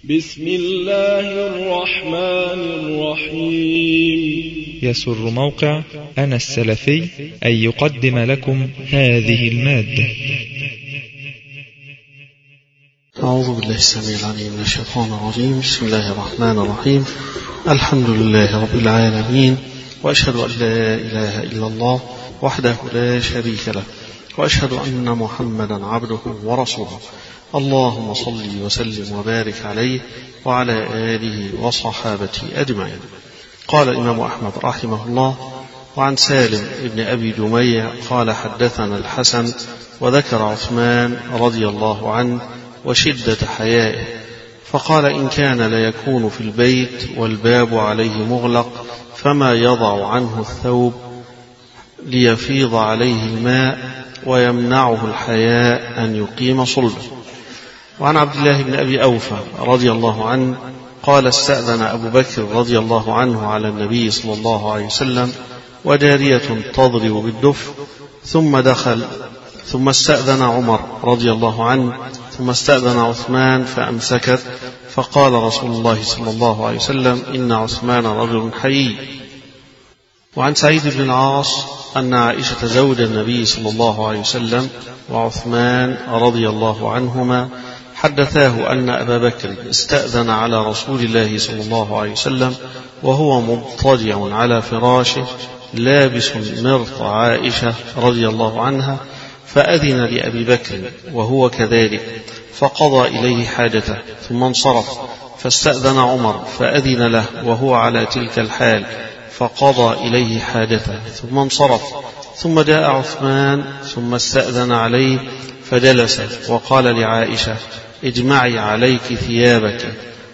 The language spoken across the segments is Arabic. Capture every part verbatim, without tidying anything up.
بسم الله الرحمن الرحيم. يسر موقع أنا السلفي أن يقدم لكم هذه المادة. أعوذ بالله السميع العليم من الشيطان الرجيم. بسم الله الرحمن الرحيم. الحمد لله رب العالمين، وأشهد أن لا إله إلا الله وحده لا شريك له، وأشهد أن محمدا عبده ورسوله. اللهم صل وسلم وبارك عليه وعلى آله وصحابته أجمعين. قال الإمام أحمد رحمه الله: وعن سالم ابن أبي جميع قال: حدثنا الحسن وذكر عثمان رضي الله عنه وشدة حيائه، فقال: إن كان ليكون في البيت والباب عليه مغلق فما يضع عنه الثوب ليفيض عليه الماء ويمنعه الحياء أن يقيم صلبه. وعن عبد الله بن أبي أوفى رضي الله عنه قال: استأذن أبو بكر رضي الله عنه على النبي صلى الله عليه وسلم وجارية تضرب بالدف، ثم دخل، ثم استأذن عمر رضي الله عنه، ثم استأذن عثمان فأمسكت، فقال رسول الله صلى الله عليه وسلم: إن عثمان رجل حيي. وعن سعيد بن العاص أن عائشة زوج النبي صلى الله عليه وسلم وعثمان رضي الله عنهما حدثاه أن أبا بكر استأذن على رسول الله صلى الله عليه وسلم وهو مضطجع على فراشه لابس مرط عائشة رضي الله عنها، فأذن لأبي بكر وهو كذلك، فقضى إليه حاجته ثم انصرف، فاستأذن عمر فأذن له وهو على تلك الحال، فقضى إليه حاجته ثم انصرف، ثم جاء عثمان ثم استأذن عليه فجلس وقال لعائشة: اجمعي عليك ثيابك،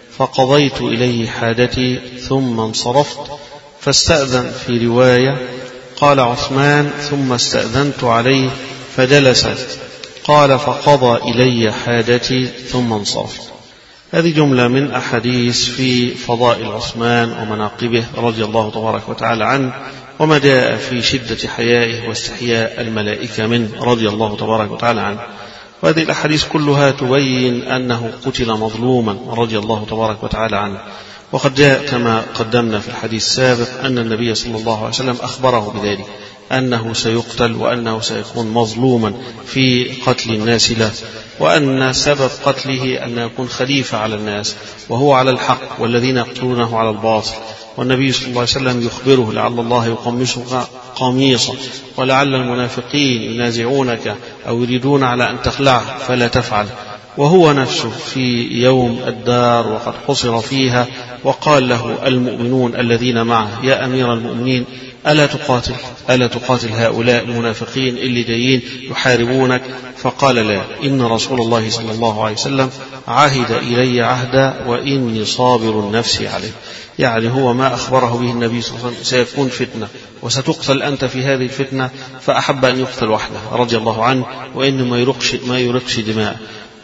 فقضيت إليه حاجتي ثم انصرفت. فاستأذن في رواية قال عثمان: ثم استأذنت عليه فجلس، قال: فقضى إلي حاجتي ثم انصرفت. هذه جملة من أحاديث في فضائل عثمان ومناقبه رضي الله تبارك وتعالى عنه، وما جاء في شدة حيائه واستحياء الملائكة منه رضي الله تبارك وتعالى عنه. وهذه الأحاديث كلها تبين أنه قتل مظلوما رضي الله تبارك وتعالى عنه. وقد جاء كما قدمنا في الحديث السابق أن النبي صلى الله عليه وسلم أخبره بذلك، أنه سيقتل وأنه سيكون مظلوما في قتل الناس له، وأن سبب قتله أن يكون خليفة على الناس وهو على الحق والذين يقتلونه على الباطل. والنبي صلى الله عليه وسلم يخبره: لعل الله يقمصك قميصا، ولعل المنافقين ينازعونك أو يريدون على أن تخلعه فلا تفعل. وهو نفسه في يوم الدار وقد حصر فيها، وقال له المؤمنون الذين معه: يا أمير المؤمنين، ألا تقاتل ألا تقاتل هؤلاء المنافقين اللي جايين يحاربونك؟ فقال: لا، إن رسول الله صلى الله عليه وسلم عهد إلي عهدا وإني صابر نفسي عليه. يعني هو ما أخبره به النبي صلى الله عليه وسلم: سيكون فتنة وستقتل أنت في هذه الفتنة، فأحب أن يقتل وحده رضي الله عنه، وإنه ما يرقش, ما يرقش دماء.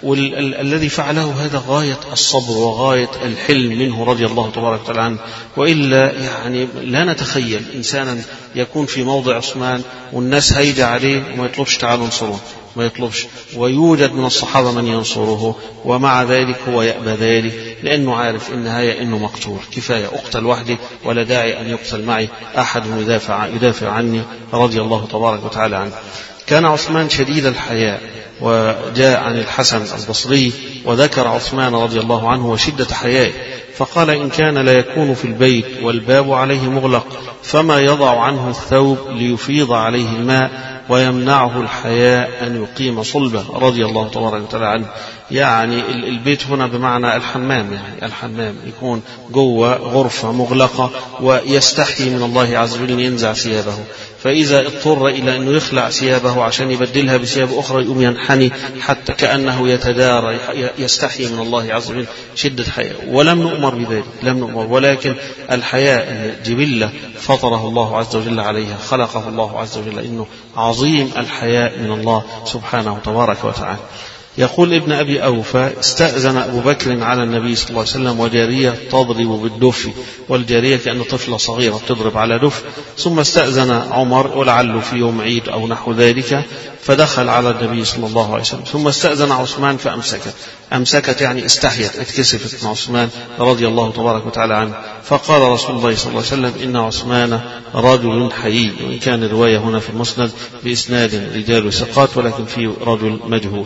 والذي فعله هذا غاية الصبر وغاية الحلم منه رضي الله تبارك وتعالى عنه. وإلا يعني لا نتخيل إنسانا يكون في موضع عثمان والناس هيجة عليه وما يطلبش تعالوا انصروه، ما يطلبش، ويوجد من الصحابة من ينصره، ومع ذلك هو يأبى ذلك، لأنه عارف إن النهاية إنه مقتول، كفاية أقتل وحدي ولا داعي أن يقتل معي أحد يدافع, يدافع عني رضي الله تبارك وتعالى عنه. كان عثمان شديد الحياء. وجاء عن الحسن البصري وذكر عثمان رضي الله عنه وشدة حيائه، فقال: إن كان لا يكون في البيت والباب عليه مغلق فما يضع عنه الثوب ليفيض عليه الماء ويمنعه الحياء أن يقيم صلبه رضي الله تبارك وتعالى عنه. يعني البيت هنا بمعنى الحمام، يعني الحمام يكون جوه غرفة مغلقة ويستحي من الله عز وجل أن ينزع ثيابه، فإذا اضطر إلى أنه يخلع ثيابه عشان يبدلها بثياب أخرى يقوم ينحني حتى كأنه يتدارى، يستحي من الله عز وجل شدة حياء. ولم نؤمر بذلك، لم نؤمر، ولكن الحياء جبلة فطره الله عز وجل عليها، خلقه الله عز وجل، إنه عظيم الحياء من الله سبحانه تبارك وتعالى. يقول ابن أبي أوفى: استأذن أبو بكر على النبي صلى الله عليه وسلم وجارية تضرب بالدف، والجارية كأن طفلة صغيرة تضرب على دف. ثم استأذن عمر ولعله في يوم عيد أو نحو ذلك، فدخل على النبي صلى الله عليه وسلم. ثم استأذن عثمان فأمسكت، أمسكت يعني استحيت، اتكسفت من عثمان رضي الله تبارك وتعالى عنه. فقال رسول الله صلى الله عليه وسلم: إن عثمان رجل حيي، وإن كان الرواية هنا في المسند بإسناد رجال ثقات ولكن في رجل مجهول.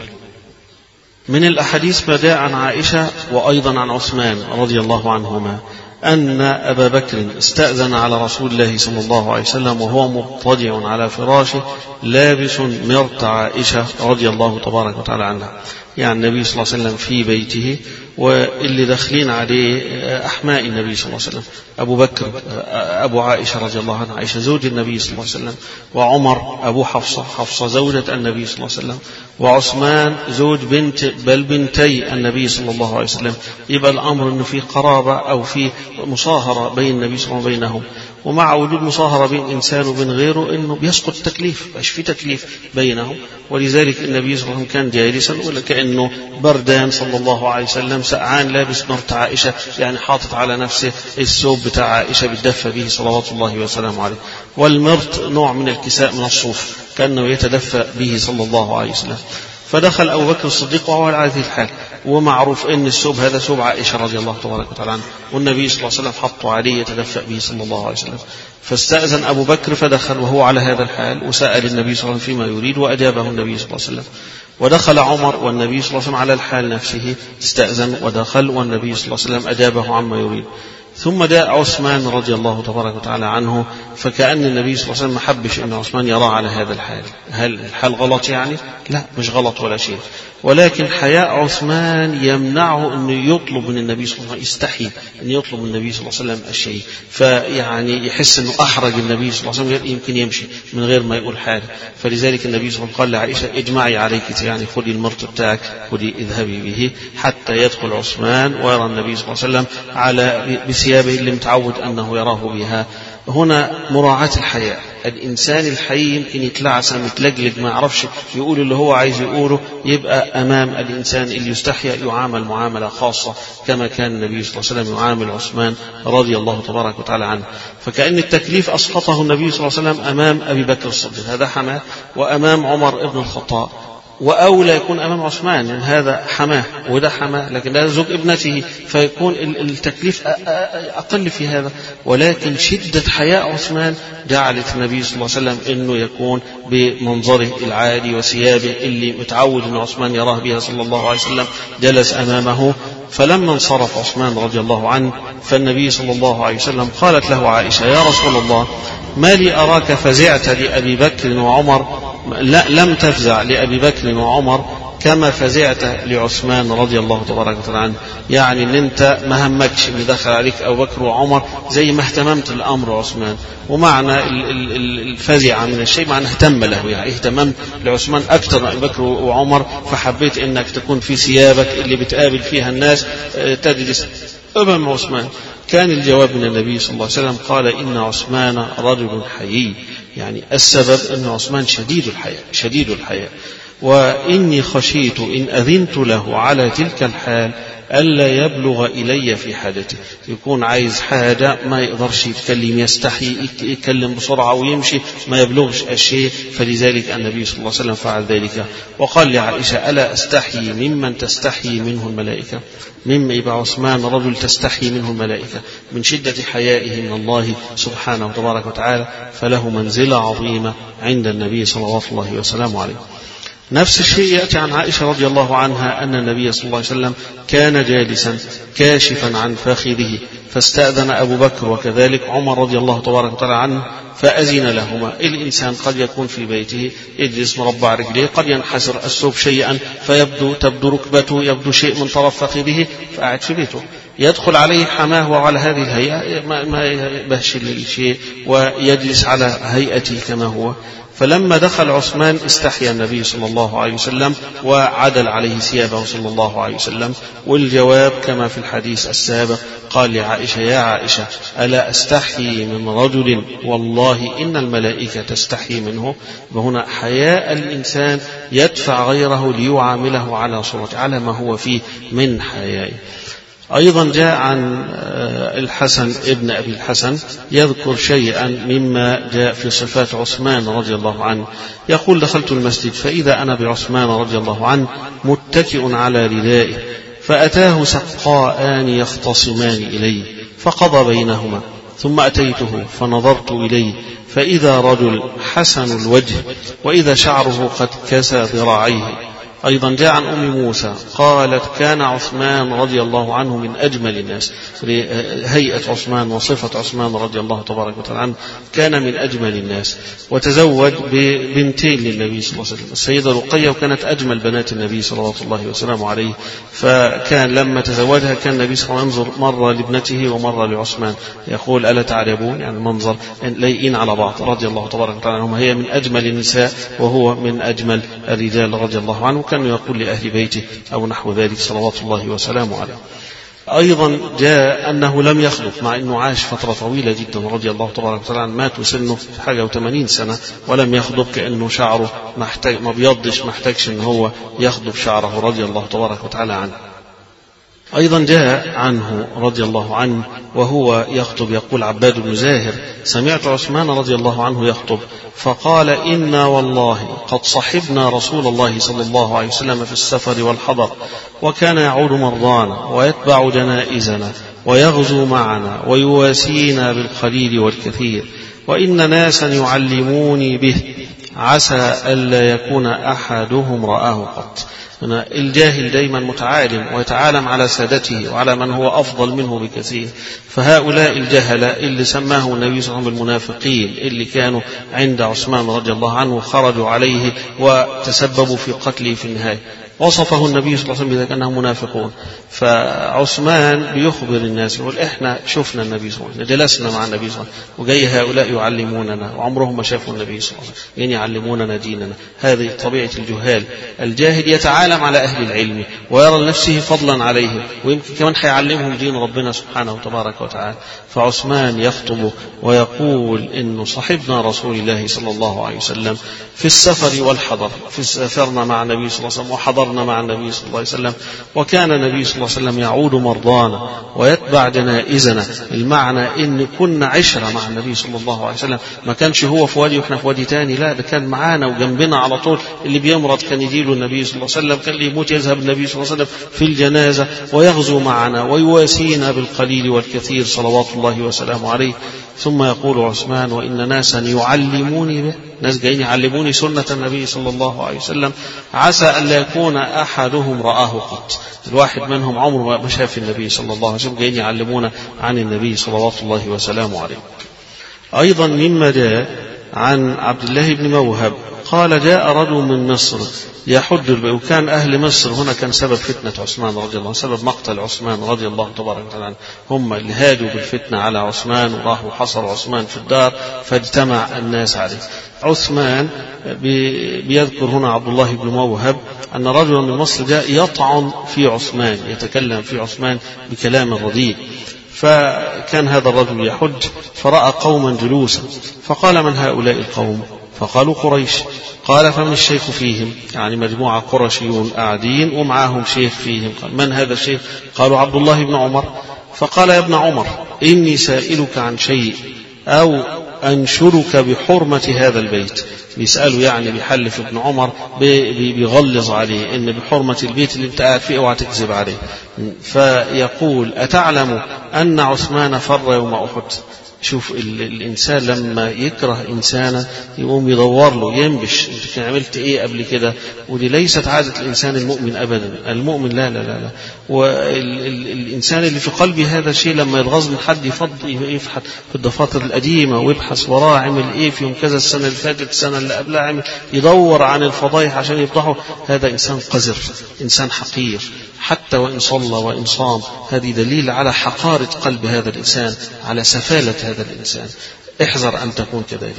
من الأحاديث ما جاء عن عائشة وأيضا عن عثمان رضي الله عنهما أن أبا بكر استأذن على رسول الله صلى الله عليه وسلم وهو مضطجع على فراشه لابس مرط عائشة رضي الله تبارك وتعالى عنها، يعني النبي صلى الله عليه وسلم في بيته، واللي داخلين عليه أحماء النبي صلى الله عليه وسلم، أبو بكر أبو عائشة رضي الله عنها عائشة زوج النبي صلى الله عليه وسلم، وعمر أبو حفصة حفصة زوجة النبي صلى الله عليه وسلم، وعثمان زوج بنت بل بنتي النبي صلى الله عليه وسلم. يبقى الأمر أنه في قرابة أو في مصاهرة بين النبي صلى الله عليه وسلم وبينهم، ومع وجود مصاهرة بين إنسان وبين غيره إنه بيسقط التكليف، مش في تكليف بينهم. ولذلك النبي صلى الله عليه وسلم كان جالسا ولا كأنه بردان صلى الله عليه وسلم، سقعان، لابس مرت عائشة، يعني حاطط على نفسه الثوب بتاع عائشة بيتدفى به صلوات الله وسلامه عليه. والمرت نوع من الكساء من الصوف كأنه يتدفى به صلى الله عليه وسلم. فدخل أبو بكر الصديق وهو على هذه الحال، ومعروف أن الثوب هذا ثوب عائشة رضي الله تبارك وتعالى عنها، والنبي صلى الله عليه وسلم حطه عليه يتدفأ به صلى الله عليه وسلم. فاستأذن أبو بكر فدخل وهو على هذا الحال، وسأل النبي صلى الله عليه وسلم فيما يريد وأجابه النبي صلى الله عليه وسلم. ودخل عمر والنبي صلى الله عليه وسلم على الحال نفسه، استأذن ودخل والنبي صلى الله عليه وسلم أجابه عما يريد. ثم جاء عثمان رضي الله تبارك وتعالى عنه، فكأن النبي صلى الله عليه وسلم ما حبش أن عثمان يرى على هذا الحال. هل الحال غلط يعني؟ لا، مش غلط ولا شيء، ولكن حياء عثمان يمنعه أنه يطلب من النبي صلى الله عليه وسلم، يستحي أن يطلب من النبي صلى الله عليه وسلم الشيء، فيعني يحس أنه أحرج النبي صلى الله عليه وسلم، يمكن يمشي من غير ما يقول حاجة. فلذلك النبي صلى الله عليه وسلم قال لعائشة: اجمعي عليك، يعني خذي المرط بتاعك، خذي اذهبي به حتى يدخل عثمان ويرى النبي صلى الله عليه وسلم على بثيابه اللي متعود أنه يراه بها. هنا مراعاة الحياء. الإنسان الحي يمكن يتلعثم يتلجلج ما يعرفش يقول اللي هو عايز يقوله، يبقى أمام الإنسان اللي يستحي يعامل معاملة خاصة كما كان النبي صلى الله عليه وسلم يعامل عثمان رضي الله تبارك وتعالى عنه. فكأن التكليف أسقطه النبي صلى الله عليه وسلم أمام أبي بكر الصديق، هذا حماه، وأمام عمر ابن الخطاب، وأولى يكون أمام عثمان، يعني هذا حماه وده حماه، لكن هذا زوج ابنته، فيكون التكليف أقل في هذا. ولكن شدة حياء عثمان جعلت النبي صلى الله عليه وسلم أنه يكون بمنظره العالي وثيابه اللي متعود أن عثمان يراه بها صلى الله عليه وسلم، جلس أمامه. فلما انصرف عثمان رضي الله عنه، فالنبي صلى الله عليه وسلم قالت له عائشة: يا رسول الله، ما لي أراك فزعت لأبي بكر وعمر، لا لم تفزع لأبي بكر وعمر كما فزعت لعثمان رضي الله تبارك وتعالى عنه، يعني ان انت ما همكش اللي دخل عليك ابو بكر وعمر زي ما اهتممت الامر عثمان. ومعنى الفزع من الشيء معنى اهتم له، يعني اهتممت لعثمان اكثر من ابي بكر وعمر، فحبيت انك تكون في ثيابك اللي بتقابل فيها الناس تجلس امام عثمان. كان الجواب من النبي صلى الله عليه وسلم قال: إن عثمان رجل حيي، يعني السبب أن عثمان شديد الحياء شديد الحياء وإني خشيت إن أذنت له على تلك الحال ألا يبلغ إلي في حاجته، يكون عايز حاجة ما يقدرش يتكلم، يستحي يتكلم بسرعة ويمشي ما يبلغش الشيء. فلذلك النبي صلى الله عليه وسلم فعل ذلك وقال لعائشة: ألا أستحي ممن تستحي منه الملائكة؟ مما يبقى عثمان رجل تستحي منه الملائكة من شدة حيائه من الله سبحانه وتبارك وتعالى، فله منزلة عظيمة عند النبي صلى الله عليه وسلم عليه. نفس الشيء يأتي عن عائشة رضي الله عنها أن النبي صلى الله عليه وسلم كان جالسا كاشفا عن فخذه، فاستأذن أبو بكر وكذلك عمر رضي الله تبارك وتعالى عنه فأذن لهما. الإنسان قد يكون في بيته يجلس مربع رجليه، قد ينحسر الثوب شيئا فيبدو تبدو ركبته، يبدو شيء من طرف فخذه، فقعد في بيته، يدخل عليه حماه وعلى هذه الهيئة ما يبهش الشيء ويجلس على هيئته كما هو. فلما دخل عثمان استحيا النبي صلى الله عليه وسلم وعدل عليه ثيابه صلى الله عليه وسلم. والجواب كما في الحديث السابق قال لعائشة: يا عائشة ألا أستحي من رجل والله إن الملائكة تستحي منه. وهنا حياء الإنسان يدفع غيره ليعامله على صورته على ما هو فيه من حياء. أيضا جاء عن الحسن ابن أبي الحسن يذكر شيئا مما جاء في صفات عثمان رضي الله عنه، يقول: دخلت المسجد فإذا أنا بعثمان رضي الله عنه متكئ على ردائه، فأتاه سقاءان يختصمان إليه فقضى بينهما، ثم أتيته فنظرت إليه فإذا رجل حسن الوجه وإذا شعره قد كسى ذراعيه. أيضا جاء عن أم موسى قالت: كان عثمان رضي الله عنه من أجمل الناس. هيئة عثمان وصفة عثمان رضي الله تبارك وتعالى عنه كان من أجمل الناس، وتزوج ببنتين للنبي صلى الله عليه وسلم، السيدة رقية وكانت أجمل بنات النبي صلى الله وسلم عليه. فكان لما تزوجها كان النبي صلى الله عليه وسلم ينظر مرة لابنته ومرة لعثمان يقول: ألا تعجبون؟ يعني المنظر لايقين على بعض رضي الله تبارك وتعالى عنهم. هي من أجمل النساء وهو من أجمل الرجال رضي الله عنه، كان يقول لأهل بيته أو نحو ذلك صلوات الله وسلامه عليه. أيضا جاء أنه لم يخلق، مع أنه عاش فترة طويلة جدا رضي الله تبارك وتعالى، مات وسنه حاجة وثمانين سنة ولم يخلق، كأنه شعره محتاج ما بيضش، ما احتاجش أنه هو يخلق شعره رضي الله تبارك وتعالى عنه. أيضا جاء عنه رضي الله عنه وهو يخطب يقول عباد بن زاهر: سمعت عثمان رضي الله عنه يخطب فقال: إنا والله قد صحبنا رسول الله صلى الله عليه وسلم في السفر والحضر، وكان يعود مرضانا ويتبع جنائزنا ويغزو معنا ويواسينا بالقليل والكثير، وإن ناسا يعلموني به عسى ألا يكون أحدهم رآه قط. الجاهل دايما متعالم ويتعالم على سادته وعلى من هو أفضل منه بكثير. فهؤلاء الجهلة اللي سماه النبي صلى الله عليه وسلم بالمنافقين اللي كانوا عند عثمان رضي الله عنه خرجوا عليه وتسببوا في قتله في النهاية، وصفه النبي صلى الله عليه وسلم بذلك أنهم منافقون. فعثمان بيخبر الناس يقول: إحنا شفنا النبي صلى الله عليه وسلم، جلسنا مع النبي صلى الله عليه وسلم، وجاي هؤلاء يعلموننا وعمرهم ما شافوا النبي صلى الله عليه وسلم، يعني يعلموننا ديننا. هذه طبيعة الجهال. الجاهل يتعالم على أهل العلم ويرى لنفسه فضلا عليهم، ويمكن كمان حيعلمهم دين ربنا سبحانه وتبارك وتعالى. فعثمان يخطب ويقول: إنه صحبنا رسول الله صلى الله عليه وسلم في السفر والحضر، في سافرنا مع النبي صلى الله عليه وسلم وحضرنا مع النبي صلى الله عليه وسلم، وكان النبي صلى الله عليه وسلم يعود مرضانا ويتبع جنائزنا. المعنى إن كنا عشرة مع النبي صلى الله عليه وسلم، ما كانش هو في وادي وإحنا في وادي تاني، لا، ده كان معانا وجنبنا على طول. اللي بيمرض كان يجيله النبي صلى الله عليه وسلم، كان اللي يموت يذهب النبي صلى الله عليه وسلم في الجنازة، ويغزو معنا ويواسينا بالقليل والكثير صلوات الله وسلامه عليه. ثم يقول عثمان: وإن ناسا يعلموني به، ناس جايين يعلموني سنة النبي صلى الله عليه وسلم، عسى أن لا يكون أحدهم رآه قط. الواحد منهم عمره ما شاف النبي صلى الله عليه وسلم، جايين يعلمونا عن النبي صلوات الله وسلامه عليه. أيضا مما جاء عن عبد الله بن موهب قال: جاء رجل من مصر يحج البيت، وكان أهل مصر هنا كان سبب فتنة عثمان رضي الله عنه، سبب مقتل عثمان رضي الله تبارك وتعالى، هم اللي هاجوا بالفتنة على عثمان وراحوا حصروا عثمان في الدار فاجتمع الناس عليه. عثمان بيذكر هنا عبد الله بن موهب أن رجلا من مصر جاء يطعن في عثمان، يتكلم في عثمان بكلام رديء. فكان هذا الرجل يحج فرأى قوما جلوسا فقال: من هؤلاء القوم؟ فقالوا: قريش. قال: فمن الشيخ فيهم؟ يعني مجموعة قرشيون قاعدين ومعهم شيخ فيهم. قال: من هذا الشيخ؟ قالوا: عبد الله بن عمر. فقال: يا ابن عمر، إني سائلك عن شيء أو أنشرك بحرمة هذا البيت. بيسأله يعني بيحلف ابن عمر، بيغلظ عليه إن بحرمة البيت اللي انت قاعد فيه اوعى تكذب عليه. فيقول: أتعلم أن عثمان فر يوم أحد؟ شوف الإنسان لما يكره إنسانا يقوم يدور له ينبش، انت عملت إيه قبل كده؟ ودي ليست عادة الإنسان المؤمن أبدا. المؤمن لا لا لا, لا. والإنسان اللي في قلبه هذا الشيء لما يتغاظ من حد يفضل يفحط في الدفاتر القديمة ويبحث وراه عمل إيه في يوم كذا السنة اللي فاتت السنة اللي قبلها عمل، يدور عن الفضايح عشان يفضحه. هذا إنسان قذر، إنسان حقير، حتى وإن صلى وإن صام. هذه دليل على حقارة قلب هذا الإنسان، على سفالة هذا الإنسان. احذر أن تكون كذلك.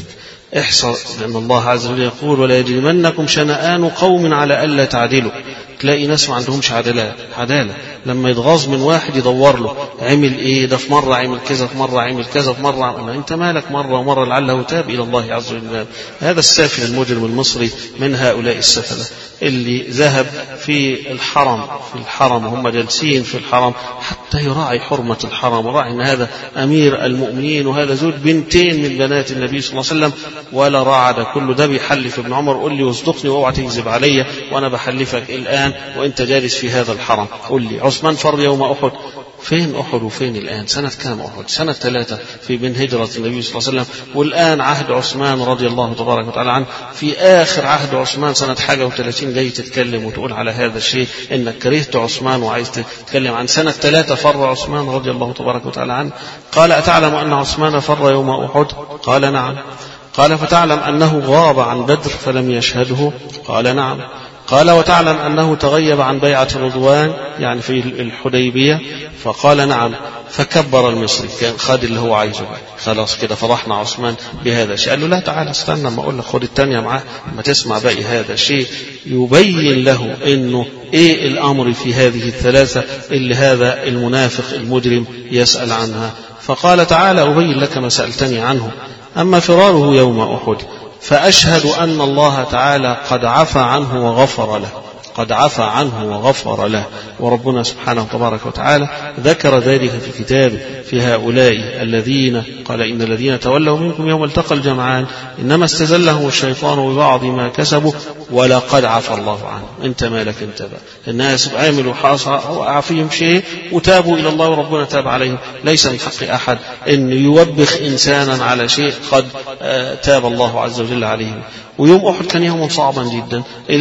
احصر، لأن الله عز وجل يقول ولا يجرمنكم شنآن قوم على ألا تعدلوا. تلاقي ناس ما عندهمش عدالة عدالة لما يتغاظ من واحد يدور له عمل ايه ده، في مرة عمل كذا، في مرة عمل كذا، في مرة عمل. انت مالك مرة ومرة لعله تاب إلى الله عز وجل. هذا السافل المجرم المصري من هؤلاء السفلة اللي ذهب في الحرم في الحرم وهم جالسين في الحرم حتى يراعي حرمة الحرم وراعي ان هذا أمير المؤمنين وهذا زوج بنتين من بنات النبي صلى الله عليه وسلم، ولا راعى ده كله. ده بيحلف ابن عمر قل لي واصدقني واوعى تكذب عليا وانا بحلفك الآن وانت جالس في هذا الحرم. قل لي عثمان فر يوم أحد، فين أحد وفين الآن؟ سنة كام أحد؟ سنة ثلاثة في بين هجرة النبي صلى الله عليه وسلم، والآن عهد عثمان رضي الله تبارك وتعالى عنه في آخر عهد عثمان سنة حاجة وثلاثين، جاي تتكلم وتقول على هذا الشيء إنك كرهت عثمان وعايز تتكلم عن سنة ثلاثة فر عثمان رضي الله تبارك وتعالى عنه. قال أتعلم أن عثمان فر يوم أحد؟ قال نعم. قال فتعلم أنه غاب عن بدر فلم يشهده؟ قال نعم. قال وتعلم أنه تغيب عن بيعة رضوان يعني في الحديبية؟ فقال نعم. فكبر المصري، كان خد اللي هو عايزه، خلاص كده فرحنا عثمان بهذا الشيء. قال له لا تعال استنى ما أقول لك، خد التانية معاه ما تسمع باقي هذا الشيء. يبين له إنه إيه الأمر في هذه الثلاثة اللي هذا المنافق المجرم يسأل عنها. فقال تعالى أبين لك ما سألتني عنه. أما فراره يوم أحد فأشهد أن الله تعالى قد عفى عنه وغفر له، قد عفى عنه وغفر له. وربنا سبحانه تبارك وتعالى ذكر ذلك في كتابه في هؤلاء الذين قال إن الذين تولوا منكم يوم التقى الجمعان إنما استزلهم الشيطان ببعض ما كسبوا ولقد عفى الله عنه. انت مالك انت بقى، الناس عملوا حاصة وعافيهم شيء وتابوا إلى الله وربنا تاب عليهم. ليس من حق أحد أن يوبخ إنسانا على شيء قد تاب الله عز وجل عليهم. ويوم أحد كان يوم صعبا جدا.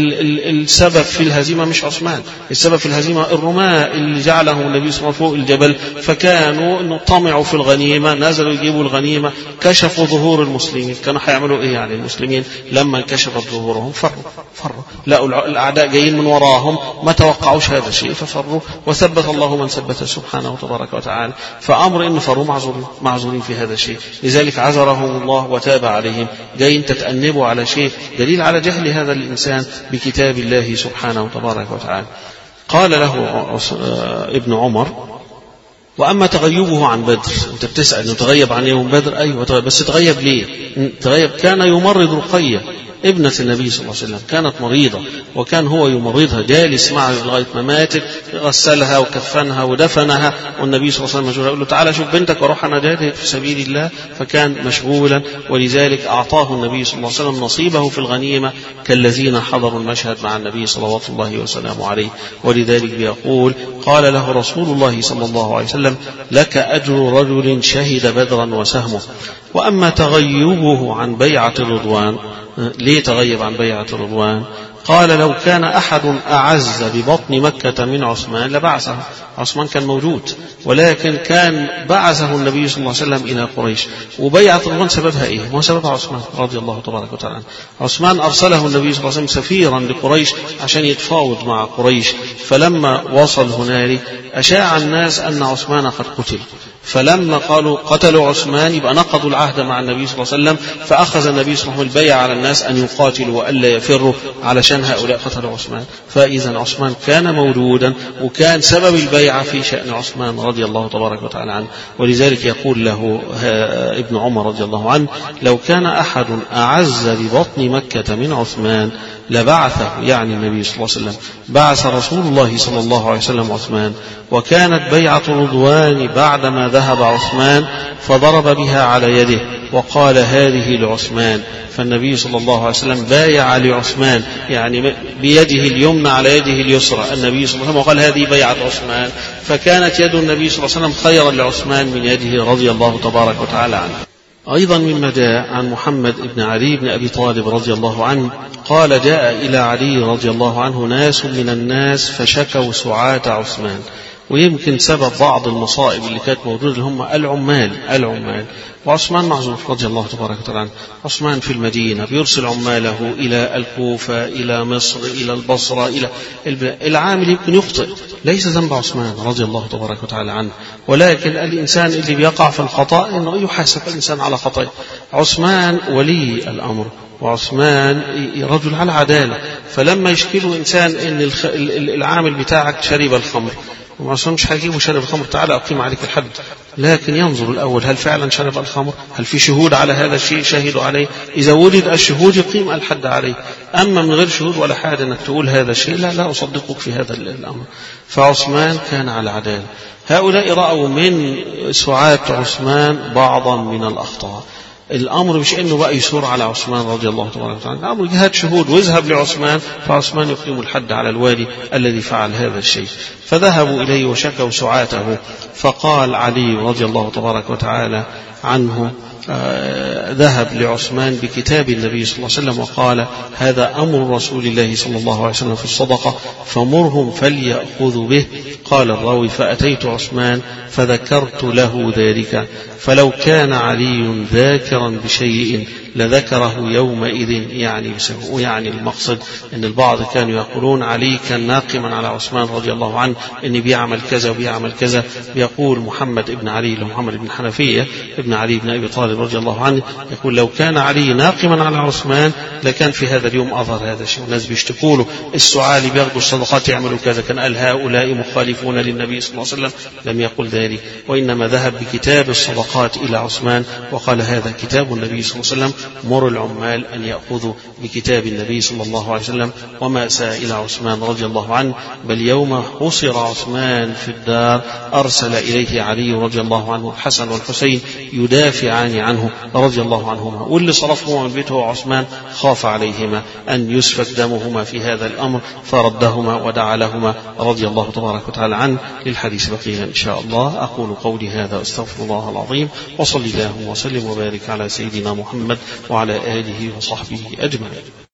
السبب في الهزيمة مش عثمان، السبب في الهزيمة الرماة اللي جعلهم النبي صلى الله عليه وسلم فوق الجبل، فكانوا طمعوا في الغنيمة، نزلوا يجيبوا الغنيمة، كشفوا ظهور المسلمين. كانوا هيعملوا ايه يعني المسلمين لما انكشفت ظهورهم؟ فروا فروا لقوا الأعداء جايين من وراهم، ما توقعوش هذا الشيء ففروا، وثبت الله من ثبته سبحانه وتبارك وتعالى. فأمر إن فروا معذورين معذورين في هذا الشيء، لذلك عذرهم الله وتاب عليهم. جايين تتأنبوا على شيء دليل على جهل هذا الإنسان بكتاب الله سبحانه وتبارك وتعالى. قال له ابن عمر وأما تغيبه عن بدر، أنت بتسأل أنه تغيب عن يوم بدر؟ أيوة تغيب، بس تغيب ليه؟ تغيب كان يمرض رقية ابنة النبي صلى الله عليه وسلم، كانت مريضة وكان هو يمرضها، جالس معها لغاية ما ماتت، غسلها وكفنها ودفنها، والنبي صلى الله عليه وسلم مشغول يقول له تعالى شوف بنتك وروح أنا جاهد في سبيل الله، فكان مشغولا. ولذلك أعطاه النبي صلى الله عليه وسلم نصيبه في الغنيمة كالذين حضروا المشهد مع النبي صلوات الله وسلامه عليه. ولذلك بيقول قال له رسول الله صلى الله عليه وسلم لك أجر رجل شهد بدرا وسهمه. وأما تغيبه عن بيعة الرضوان، ليه تغيب عن بيعة الرضوان؟ قال لو كان أحد أعز ببطن مكة من عثمان لبعثه. عثمان كان موجود، ولكن كان بعثه النبي صلى الله عليه وسلم إلى قريش. وبيعة الرضوان سببها إيه؟ هو سببها عثمان رضي الله تبارك وتعالى. عثمان أرسله النبي صلى الله عليه وسلم سفيرا لقريش عشان يتفاوض مع قريش. فلما وصل هنالك أشاع الناس أن عثمان قد قتل، فلما قالوا قتلوا عثمان يبقى نقضوا العهد مع النبي صلى الله عليه وسلم. فأخذ النبي صلى الله عليه وسلم البيع على الناس أن يقاتلوا وألا يفروا علشان هؤلاء قتلوا عثمان. فإذا عثمان كان موجودا وكان سبب البيعة في شأن عثمان رضي الله تبارك وتعالى عنه. ولذلك يقول له ابن عمر رضي الله عنه لو كان أحد أعز ببطن مكة من عثمان لبعثه، يعني النبي صلى الله عليه وسلم بعث رسول الله صلى الله عليه وسلم عثمان. وكانت بيعة رضوان بعدما ذهب عثمان فضرب بها على يده وقال هذه لعثمان. فالنبي صلى الله عليه وسلم بايع لعثمان يعني بيده اليمنى على يده اليسرى النبي صلى الله عليه وسلم وقال هذه بيعة عثمان. فكانت يد النبي صلى الله عليه وسلم خيرا لعثمان من يده رضي الله تبارك وتعالى عنه. أيضا مما جاء عن محمد بن علي بن أبي طالب رضي الله عنه قال جاء إلى علي رضي الله عنه ناس من الناس فشكوا سعاة عثمان ويمكن سبب بعض المصائب اللي كانت موجودة اللي هم العمال العمال وعثمان معروف رضي الله تبارك وتعالى عنه. عثمان في المدينة بيرسل عماله إلى الكوفة إلى مصر إلى البصرة إلى العامل يمكن يخطئ، ليس ذنب عثمان رضي الله تبارك وتعالى عنه، ولكن الإنسان اللي بيقع في الخطأ إنه يحاسب الإنسان على خطأه. عثمان ولي الأمر وعثمان رجل على عدالة، فلما يشكله إنسان إن العامل بتاعك شرب الخمر وعثمان مش هيجيبه شرب الخمر تعالى أقيم عليك الحد، لكن ينظر الأول هل فعلا شرب الخمر، هل في شهود على هذا الشيء شهدوا عليه، إذا وجد الشهود يقيم الحد عليه. أما من غير شهود ولا حاجة أنك تقول هذا الشيء لا لا أصدقك في هذا الأمر. فعثمان كان على عدالة. هؤلاء رأوا من سعاة عثمان بعضا من الأخطاء. الأمر مش إنه بقى يثور على عثمان رضي الله تبارك وتعالى، الأمر جهاد شهود واذهب لعثمان، فعثمان يقيم الحد على الوالي الذي فعل هذا الشيء. فذهبوا إليه وشكوا سعاته، فقال علي رضي الله تبارك وتعالى عنه آه ذهب لعثمان بكتاب النبي صلى الله عليه وسلم وقال هذا أمر رسول الله صلى الله عليه وسلم في الصدقة فمرهم فليأخذوا به. قال الراوي فأتيت عثمان فذكرت له ذلك، فلو كان علي ذاكرا بشيء لذكره يومئذ، يعني يعني المقصد أن البعض كانوا يقولون علي كان ناقما على عثمان رضي الله عنه أن بيعمل كذا وبيعمل كذا. بيقول محمد ابن علي محمد بن حنفية ابن علي بن أبي طالب رضي الله عنه يقول لو كان علي ناقما على عثمان لكان في هذا اليوم أظهر هذا الشيء، والناس بيشتكوا له السعالي بياخذوا الصدقات يعملوا كذا، كان قال هؤلاء مخالفون للنبي صلى الله عليه وسلم، لم يقل ذلك، وإنما ذهب بكتاب الصدقات إلى عثمان وقال هذا كتاب النبي صلى الله عليه وسلم، مر العمال أن يأخذوا بكتاب النبي صلى الله عليه وسلم. وما ساء إلى عثمان رضي الله عنه، بل يوم حصر عثمان في الدار أرسل إليه علي رضي الله عنه الحسن والحسين يدافعان عنه رضي الله عنهما، واللي صرفهما من بيته عثمان خاف عليهما أن يسفك دمهما في هذا الأمر فردهما ودعا لهما رضي الله تبارك وتعالى عنه. للحديث بقية إن شاء الله. أقول قولي هذا أستغفر الله العظيم، وصلي الله وسلم وبارك على سيدنا محمد وعلى آله وصحبه أجمعين.